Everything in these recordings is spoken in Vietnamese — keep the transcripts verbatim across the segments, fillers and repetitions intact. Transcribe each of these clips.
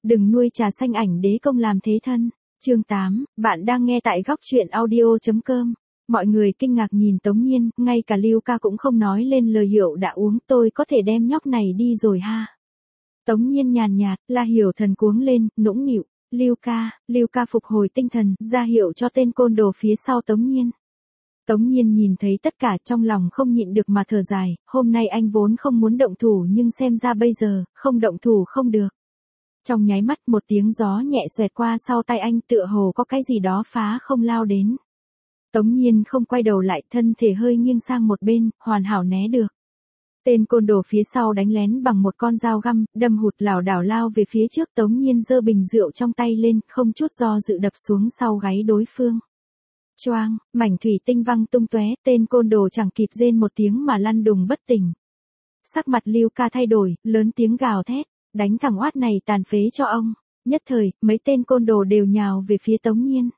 đừng nuôi trà xanh ảnh đế công làm thế thân. Chương tám, bạn đang nghe tại góc truyện audio chấm com. Mọi người kinh ngạc nhìn Tống Nhiên, ngay cả Lưu Ca cũng không nói lên lời Hiểu đã uống, tôi có thể đem nhóc này đi rồi ha. Tống Nhiên nhàn nhạt, La Hiểu Thần cuống lên, nũng nịu, Lưu Ca, Lưu Ca phục hồi tinh thần, ra hiệu cho tên côn đồ phía sau Tống Nhiên. Tống Nhiên nhìn thấy tất cả trong lòng không nhịn được mà thở dài, hôm nay anh vốn không muốn động thủ nhưng xem ra bây giờ, không động thủ không được. Trong nháy mắt một tiếng gió nhẹ xoẹt qua sau tay anh tựa hồ có cái gì đó phá không lao đến. Tống Nhiên không quay đầu lại, thân thể hơi nghiêng sang một bên, hoàn hảo né được. Tên côn đồ phía sau đánh lén bằng một con dao găm, đâm hụt lảo đảo lao về phía trước. Tống Nhiên giơ bình rượu trong tay lên, không chút do dự đập xuống sau gáy đối phương. Choang, mảnh thủy tinh văng tung tóe, tên côn đồ chẳng kịp rên một tiếng mà lăn đùng bất tỉnh. Sắc mặt Lưu Ca thay đổi, lớn tiếng gào thét, đánh thằng oát này tàn phế cho ông. Nhất thời, mấy tên côn đồ đều nhào về phía Tống Nhiên.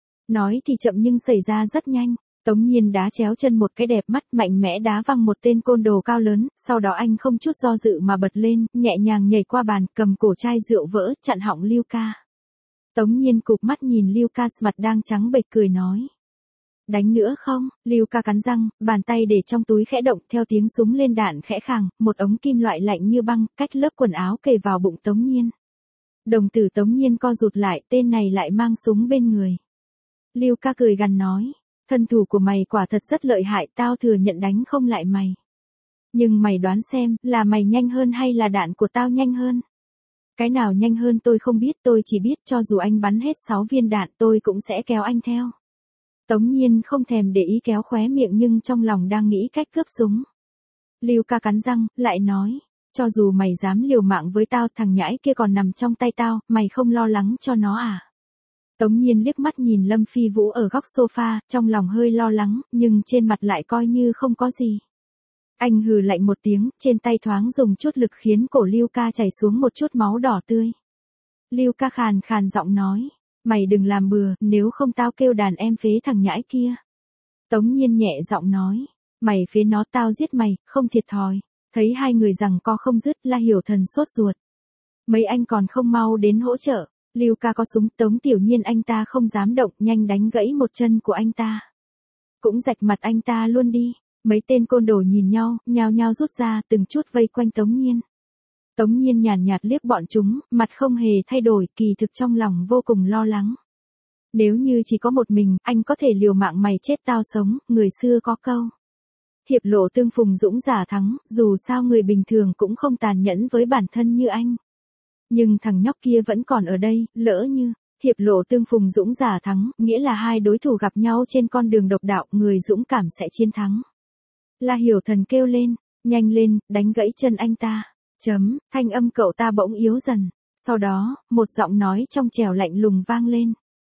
Nói thì chậm nhưng xảy ra rất nhanh. Tống Nhiên đá chéo chân một cái đẹp mắt, mạnh mẽ đá văng một tên côn đồ cao lớn, sau đó anh không chút do dự mà bật lên, nhẹ nhàng nhảy qua bàn, cầm cổ chai rượu vỡ, chặn họng Lưu Ca. Tống Nhiên cụp mắt nhìn Lưu Ca mặt đang trắng bệch cười nói. Đánh nữa không? Lưu Ca cắn răng, bàn tay để trong túi khẽ động, theo tiếng súng lên đạn khẽ khàng, một ống kim loại lạnh như băng, cách lớp quần áo kề vào bụng Tống Nhiên. Đồng tử Tống Nhiên co rụt lại, tên này lại mang súng bên người. Lưu Ca cười gằn nói, thân thủ của mày quả thật rất lợi hại, tao thừa nhận đánh không lại mày. Nhưng mày đoán xem, là mày nhanh hơn hay là đạn của tao nhanh hơn? Cái nào nhanh hơn tôi không biết, tôi chỉ biết cho dù anh bắn hết sáu viên đạn tôi cũng sẽ kéo anh theo. Tống Nhiên không thèm để ý kéo khóe miệng nhưng trong lòng đang nghĩ cách cướp súng. Lưu Ca cắn răng, lại nói, cho dù mày dám liều mạng với tao, thằng nhãi kia còn nằm trong tay tao, mày không lo lắng cho nó à? Tống Nhiên liếc mắt nhìn Lâm Phi Vũ ở góc sofa, trong lòng hơi lo lắng, nhưng trên mặt lại coi như không có gì. Anh hừ lạnh một tiếng, trên tay thoáng dùng chút lực khiến cổ Lưu Ca chảy xuống một chút máu đỏ tươi. Lưu Ca khàn khàn giọng nói, mày đừng làm bừa, nếu không tao kêu đàn em phế thằng nhãi kia. Tống Nhiên nhẹ giọng nói, mày phế nó tao giết mày, không thiệt thòi. Thấy hai người rằng co không dứt, La Hiểu Thần sốt ruột. Mấy anh còn không mau đến hỗ trợ. Lưu Ca có súng, Tống Tiểu Nhiên anh ta không dám động, nhanh đánh gãy một chân của anh ta. Cũng rạch mặt anh ta luôn đi. Mấy tên côn đồ nhìn nhau, nhao nhao rút ra, từng chút vây quanh Tống Nhiên. Tống Nhiên nhàn nhạt liếc bọn chúng, mặt không hề thay đổi, kỳ thực trong lòng vô cùng lo lắng. Nếu như chỉ có một mình, anh có thể liều mạng mày chết tao sống, người xưa có câu. Hiệp lộ tương phùng dũng giả thắng, dù sao người bình thường cũng không tàn nhẫn với bản thân như anh. Nhưng thằng nhóc kia vẫn còn ở đây, lỡ như, hiệp lộ tương phùng dũng giả thắng, nghĩa là hai đối thủ gặp nhau trên con đường độc đạo, người dũng cảm sẽ chiến thắng. La Hiểu Thần kêu lên, nhanh lên, đánh gãy chân anh ta. Chấm, thanh âm cậu ta bỗng yếu dần. Sau đó, một giọng nói trong trẻo lạnh lùng vang lên.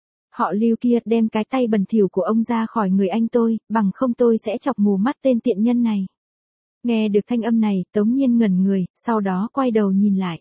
Họ Lưu kia, đem cái tay bẩn thỉu của ông ra khỏi người anh tôi, bằng không tôi sẽ chọc mù mắt tên tiện nhân này. Nghe được thanh âm này, Tống Nhiên ngẩn người, sau đó quay đầu nhìn lại.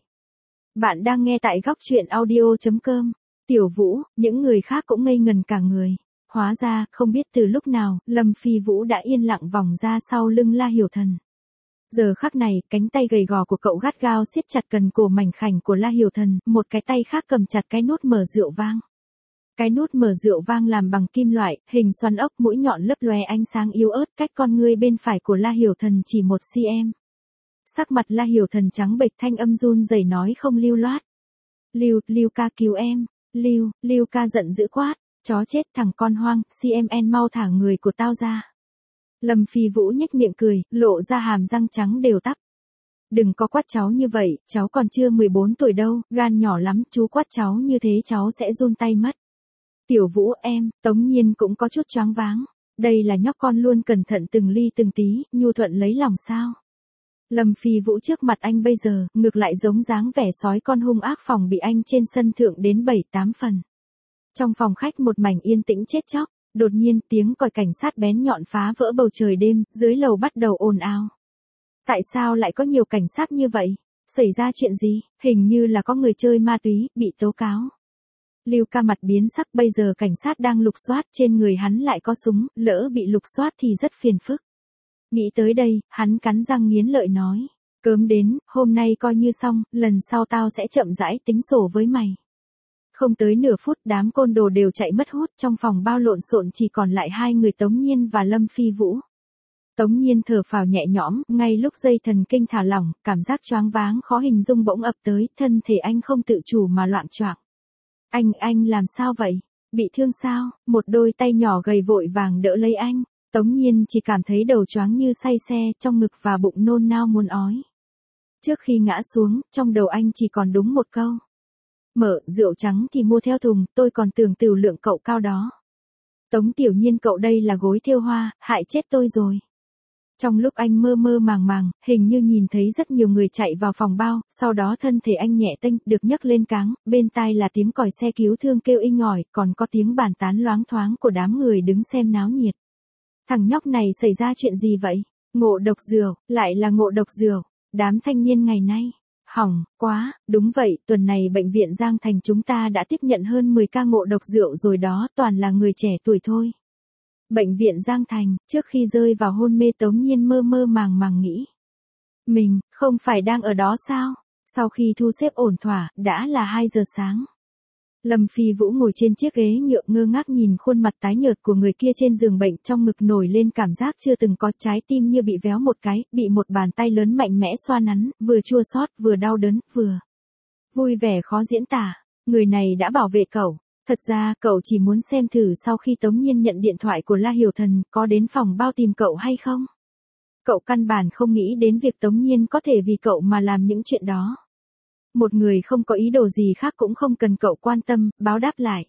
Bạn đang nghe tại góc truyện audio chấm com. Tiểu Vũ, những người khác cũng ngây ngần cả người. Hóa ra, không biết từ lúc nào, Lâm Phi Vũ đã yên lặng vòng ra sau lưng La Hiểu Thần. Giờ khắc này, cánh tay gầy gò của cậu gắt gao siết chặt cần cổ mảnh khảnh của La Hiểu Thần, một cái tay khác cầm chặt cái nút mở rượu vang. Cái nút mở rượu vang làm bằng kim loại, hình xoắn ốc, mũi nhọn lấp lóe ánh sáng yếu ớt, cách con ngươi bên phải của La Hiểu Thần chỉ một xăng-ti-mét. Sắc mặt La Hiểu Thần trắng bệch, thanh âm run rẩy nói không lưu loát. Lưu, Lưu Ca cứu em. Lưu, Lưu Ca giận dữ quát. Chó chết, thằng con hoang, xê em en mau thả người của tao ra. Lâm Phi Vũ nhếch miệng cười, lộ ra hàm răng trắng đều tắp. Đừng có quát cháu như vậy, cháu còn chưa mười bốn tuổi đâu, gan nhỏ lắm, chú quát cháu như thế cháu sẽ run tay mất. Tiểu Vũ em, Tống Nhiên cũng có chút choáng váng. Đây là nhóc con luôn cẩn thận từng ly từng tí, nhu thuận lấy lòng sao. Lâm Phi Vũ trước mặt anh bây giờ, ngược lại giống dáng vẻ sói con hung ác phòng bị anh trên sân thượng đến bảy tám phần. Trong phòng khách một mảnh yên tĩnh chết chóc, đột nhiên tiếng còi cảnh sát bén nhọn phá vỡ bầu trời đêm, dưới lầu bắt đầu ồn ào. Tại sao lại có nhiều cảnh sát như vậy? Xảy ra chuyện gì? Hình như là có người chơi ma túy, bị tố cáo. Lưu Ca mặt biến sắc, bây giờ cảnh sát đang lục soát, trên người hắn lại có súng, lỡ bị lục soát thì rất phiền phức. Nghĩ tới đây, hắn cắn răng nghiến lợi nói. Cớm đến, hôm nay coi như xong, lần sau tao sẽ chậm rãi tính sổ với mày. Không tới nửa phút đám côn đồ đều chạy mất hút, trong phòng bao lộn xộn chỉ còn lại hai người Tống Nhiên và Lâm Phi Vũ. Tống Nhiên thở phào nhẹ nhõm, ngay lúc dây thần kinh thả lỏng, cảm giác choáng váng khó hình dung bỗng ập tới, thân thể anh không tự chủ mà loạn choạng. Anh, anh làm sao vậy? Bị thương sao? Một đôi tay nhỏ gầy vội vàng đỡ lấy anh. Tống Nhiên chỉ cảm thấy đầu choáng như say xe, trong ngực và bụng nôn nao muốn ói. Trước khi ngã xuống, trong đầu anh chỉ còn đúng một câu. Mở, rượu trắng thì mua theo thùng, tôi còn tưởng tửu lượng cậu cao đó. Tống Tiểu Nhiên cậu đây là gối thêu hoa, hại chết tôi rồi. Trong lúc anh mơ mơ màng màng, hình như nhìn thấy rất nhiều người chạy vào phòng bao, sau đó thân thể anh nhẹ tênh, được nhấc lên cáng, bên tai là tiếng còi xe cứu thương kêu inh ỏi, còn có tiếng bàn tán loáng thoáng của đám người đứng xem náo nhiệt. Thằng nhóc này xảy ra chuyện gì vậy? Ngộ độc rượu, lại là ngộ độc rượu. Đám thanh niên ngày nay, hỏng, quá, đúng vậy, tuần này bệnh viện Giang Thành chúng ta đã tiếp nhận hơn mười ca ngộ độc rượu rồi đó, toàn là người trẻ tuổi thôi. Bệnh viện Giang Thành, trước khi rơi vào hôn mê Tống Nhiên mơ mơ màng màng nghĩ. Mình, không phải đang ở đó sao? Sau khi thu xếp ổn thỏa, đã là hai giờ sáng. Lâm Phi Vũ ngồi trên chiếc ghế nhựa ngơ ngác nhìn khuôn mặt tái nhợt của người kia trên giường bệnh, trong ngực nổi lên cảm giác chưa từng có, trái tim như bị véo một cái, bị một bàn tay lớn mạnh mẽ xoa nắn, vừa chua xót, vừa đau đớn, vừa vui vẻ khó diễn tả. Người này đã bảo vệ cậu. Thật ra, cậu chỉ muốn xem thử sau khi Tống Nhiên nhận điện thoại của La Hiểu Thần, có đến phòng bao tìm cậu hay không. Cậu căn bản không nghĩ đến việc Tống Nhiên có thể vì cậu mà làm những chuyện đó. Một người không có ý đồ gì khác cũng không cần cậu quan tâm, báo đáp lại.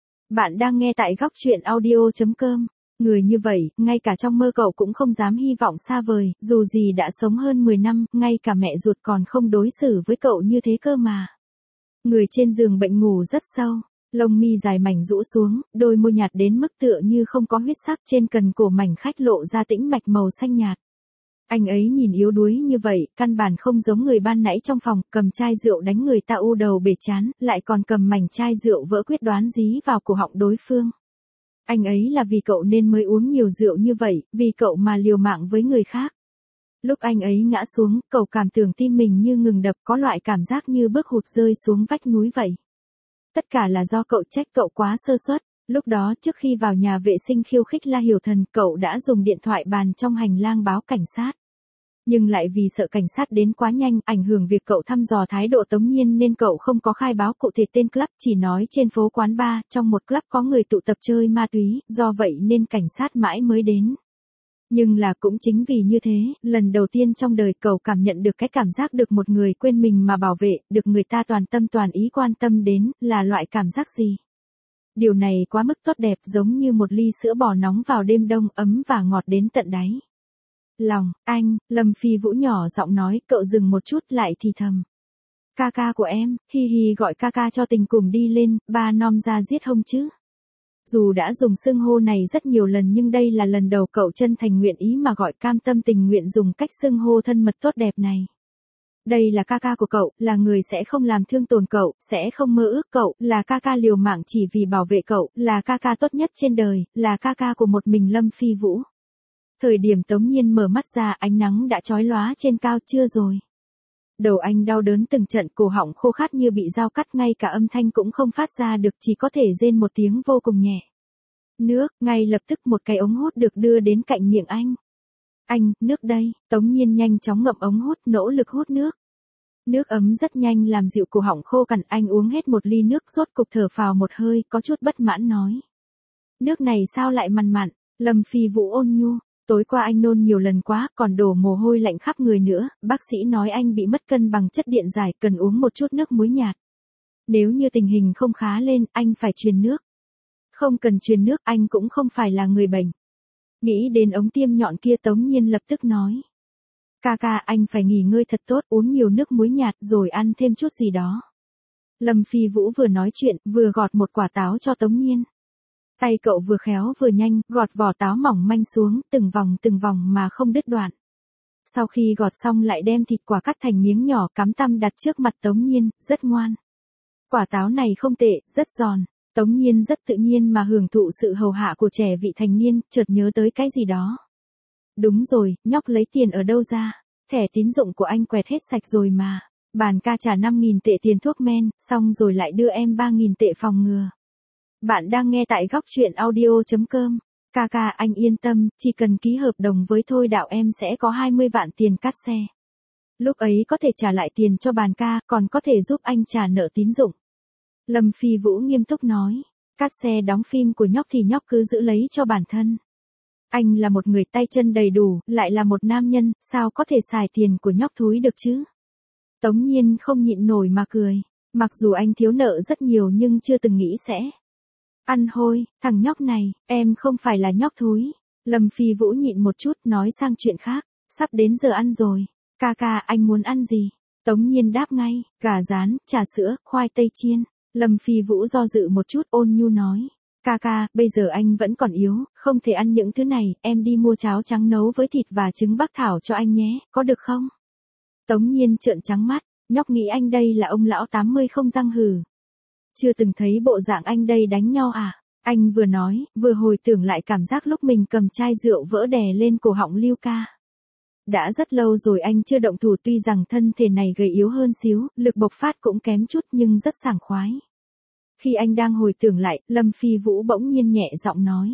Bạn đang nghe tại góc truyện audio chấm com. Người như vậy, ngay cả trong mơ cậu cũng không dám hy vọng xa vời, dù gì đã sống hơn mười năm, ngay cả mẹ ruột còn không đối xử với cậu như thế cơ mà. Người trên giường bệnh ngủ rất sâu, lông mi dài mảnh rũ xuống, đôi môi nhạt đến mức tựa như không có huyết sắc, trên cần cổ mảnh khách lộ ra tĩnh mạch màu xanh nhạt. Anh ấy nhìn yếu đuối như vậy, căn bản không giống người ban nãy trong phòng, cầm chai rượu đánh người ta u đầu bể chán, lại còn cầm mảnh chai rượu vỡ quyết đoán dí vào cổ họng đối phương. Anh ấy là vì cậu nên mới uống nhiều rượu như vậy, vì cậu mà liều mạng với người khác. Lúc anh ấy ngã xuống, cậu cảm tưởng tim mình như ngừng đập, có loại cảm giác như bước hụt rơi xuống vách núi vậy. Tất cả là do cậu, trách cậu quá sơ suất. Lúc đó trước khi vào nhà vệ sinh khiêu khích La Hiểu Thần, cậu đã dùng điện thoại bàn trong hành lang báo cảnh sát. Nhưng lại vì sợ cảnh sát đến quá nhanh, ảnh hưởng việc cậu thăm dò thái độ Tống Nhiên nên cậu không có khai báo cụ thể tên club, chỉ nói trên phố quán bar, trong một club có người tụ tập chơi ma túy, do vậy nên cảnh sát mãi mới đến. Nhưng là cũng chính vì như thế, lần đầu tiên trong đời cậu cảm nhận được cái cảm giác được một người quên mình mà bảo vệ, được người ta toàn tâm toàn ý quan tâm đến, là loại cảm giác gì? Điều này quá mức tốt đẹp, giống như một ly sữa bò nóng vào đêm đông, ấm và ngọt đến tận đáy lòng. Anh, Lâm Phi Vũ nhỏ giọng nói, cậu dừng một chút lại thì thầm. Ca ca của em, hi hi, gọi ca ca cho tình cùng đi lên, ba nom ra giết hông chứ. Dù đã dùng xưng hô này rất nhiều lần nhưng đây là lần đầu cậu chân thành nguyện ý mà gọi, cam tâm tình nguyện dùng cách xưng hô thân mật tốt đẹp này. Đây là ca ca của cậu, là người sẽ không làm thương tổn cậu, sẽ không mơ ước cậu, là ca ca liều mạng chỉ vì bảo vệ cậu, là ca ca tốt nhất trên đời, là ca ca của một mình Lâm Phi Vũ. Thời điểm Tống Nhiên mở mắt ra, ánh nắng đã chói lóa trên cao, chưa rồi. Đầu anh đau đớn từng trận, cổ họng khô khát như bị dao cắt, ngay cả âm thanh cũng không phát ra được, chỉ có thể rên một tiếng vô cùng nhẹ. Nước, ngay lập tức một cái ống hút được đưa đến cạnh miệng anh. Anh, nước đây, Tống Nhiên nhanh chóng ngậm ống hút, nỗ lực hút nước. Nước ấm rất nhanh làm dịu cổ họng khô cằn, anh uống hết một ly nước, rốt cục thở phào một hơi, có chút bất mãn nói. Nước này sao lại mặn mặn? Lâm Phi Vũ ôn nhu. Tối qua anh nôn nhiều lần quá, còn đổ mồ hôi lạnh khắp người nữa, bác sĩ nói anh bị mất cân bằng chất điện giải, cần uống một chút nước muối nhạt. Nếu như tình hình không khá lên, anh phải truyền nước. Không cần truyền nước, anh cũng không phải là người bệnh. Nghĩ đến ống tiêm nhọn kia, Tống Nhiên lập tức nói. Ca ca, anh phải nghỉ ngơi thật tốt, uống nhiều nước muối nhạt rồi ăn thêm chút gì đó. Lâm Phi Vũ vừa nói chuyện, vừa gọt một quả táo cho Tống Nhiên. Tay cậu vừa khéo vừa nhanh, gọt vỏ táo mỏng manh xuống, từng vòng từng vòng mà không đứt đoạn. Sau khi gọt xong lại đem thịt quả cắt thành miếng nhỏ, cắm tăm đặt trước mặt Tống Nhiên, rất ngoan. Quả táo này không tệ, rất giòn. Tống Nhiên rất tự nhiên mà hưởng thụ sự hầu hạ của trẻ vị thành niên, chợt nhớ tới cái gì đó. Đúng rồi, nhóc lấy tiền ở đâu ra? Thẻ tín dụng của anh quẹt hết sạch rồi mà. Bàn ca trả năm nghìn tệ tiền thuốc men, xong rồi lại đưa em ba nghìn tệ phòng ngừa. Bạn đang nghe tại góc chuyện audio chấm com. Ca ca anh yên tâm, chỉ cần ký hợp đồng với Thôi Đạo em sẽ có hai mươi vạn tiền cắt xe. Lúc ấy có thể trả lại tiền cho bàn ca, còn có thể giúp anh trả nợ tín dụng. Lâm Phi Vũ nghiêm túc nói. Cắt xe đóng phim của nhóc thì nhóc cứ giữ lấy cho bản thân. Anh là một người tay chân đầy đủ, lại là một nam nhân, sao có thể xài tiền của nhóc thúi được chứ? Tống Nhiên không nhịn nổi mà cười. Mặc dù anh thiếu nợ rất nhiều nhưng chưa từng nghĩ sẽ ăn hôi, thằng nhóc này, em không phải là nhóc thúi. Lâm Phi Vũ nhịn một chút nói sang chuyện khác. Sắp đến giờ ăn rồi. Ca ca anh muốn ăn gì? Tống Nhiên đáp ngay, gà rán, trà sữa, khoai tây chiên. Lâm Phi Vũ do dự một chút ôn nhu nói. Ca ca, bây giờ anh vẫn còn yếu, không thể ăn những thứ này, em đi mua cháo trắng nấu với thịt và trứng bắc thảo cho anh nhé, có được không? Tống Nhiên trợn trắng mắt, nhóc nghĩ anh đây là ông lão tám mươi không răng hừ. Chưa từng thấy bộ dạng anh đây đánh nhau à? Anh vừa nói, vừa hồi tưởng lại cảm giác lúc mình cầm chai rượu vỡ đè lên cổ họng Lưu Ca. Đã rất lâu rồi anh chưa động thủ, tuy rằng thân thể này gầy yếu hơn xíu, lực bộc phát cũng kém chút nhưng rất sảng khoái. Khi anh đang hồi tưởng lại, Lâm Phi Vũ bỗng nhiên nhẹ giọng nói.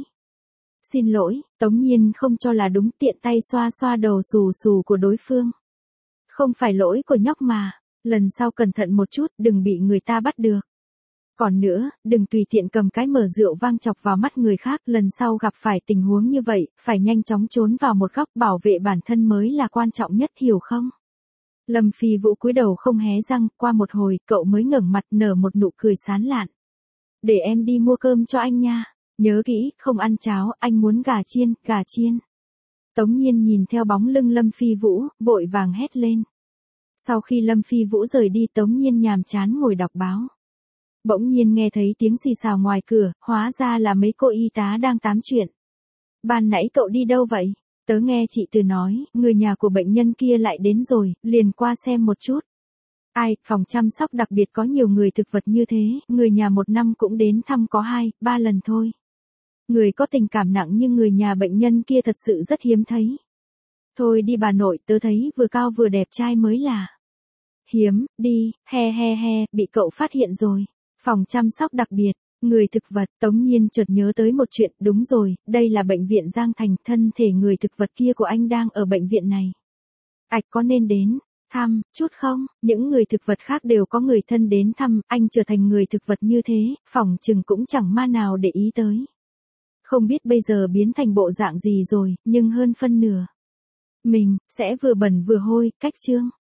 Xin lỗi, Tống Nhiên không cho là đúng, tiện tay xoa xoa đầu xù xù của đối phương. Không phải lỗi của nhóc mà, lần sau cẩn thận một chút, đừng bị người ta bắt được. Còn nữa, đừng tùy tiện cầm cái mở rượu vang chọc vào mắt người khác, lần sau gặp phải tình huống như vậy, phải nhanh chóng trốn vào một góc, bảo vệ bản thân mới là quan trọng nhất, hiểu không? Lâm Phi Vũ cúi đầu không hé răng, qua một hồi, cậu mới ngẩng mặt nở một nụ cười sán lạn. Để em đi mua cơm cho anh nha. Nhớ kỹ, không ăn cháo, anh muốn gà chiên, gà chiên. Tống Nhiên nhìn theo bóng lưng Lâm Phi Vũ, vội vàng hét lên. Sau khi Lâm Phi Vũ rời đi, Tống Nhiên nhàm chán ngồi đọc báo. Bỗng nhiên nghe thấy tiếng xì xào ngoài cửa, hóa ra là mấy cô y tá đang tám chuyện. Ban nãy cậu đi đâu vậy? Tớ nghe chị Từ nói, người nhà của bệnh nhân kia lại đến rồi, liền qua xem một chút. Ai, phòng chăm sóc đặc biệt có nhiều người thực vật như thế, người nhà một năm cũng đến thăm có hai, ba lần thôi. Người có tình cảm nặng nhưng người nhà bệnh nhân kia thật sự rất hiếm thấy. Thôi đi bà nội, tớ thấy vừa cao vừa đẹp trai mới là hiếm, đi, he he he, bị cậu phát hiện rồi. Phòng chăm sóc đặc biệt, người thực vật, Tống Nhiên chợt nhớ tới một chuyện, đúng rồi, đây là bệnh viện Giang Thành, thân thể người thực vật kia của anh đang ở bệnh viện này. Ảch, có nên đến thăm chút không? Những người thực vật khác đều có người thân đến thăm, anh trở thành người thực vật như thế, phỏng chừng cũng chẳng ma nào để ý tới. Không biết bây giờ biến thành bộ dạng gì rồi, nhưng hơn phân nửa mình sẽ vừa bẩn vừa hôi, cách chương.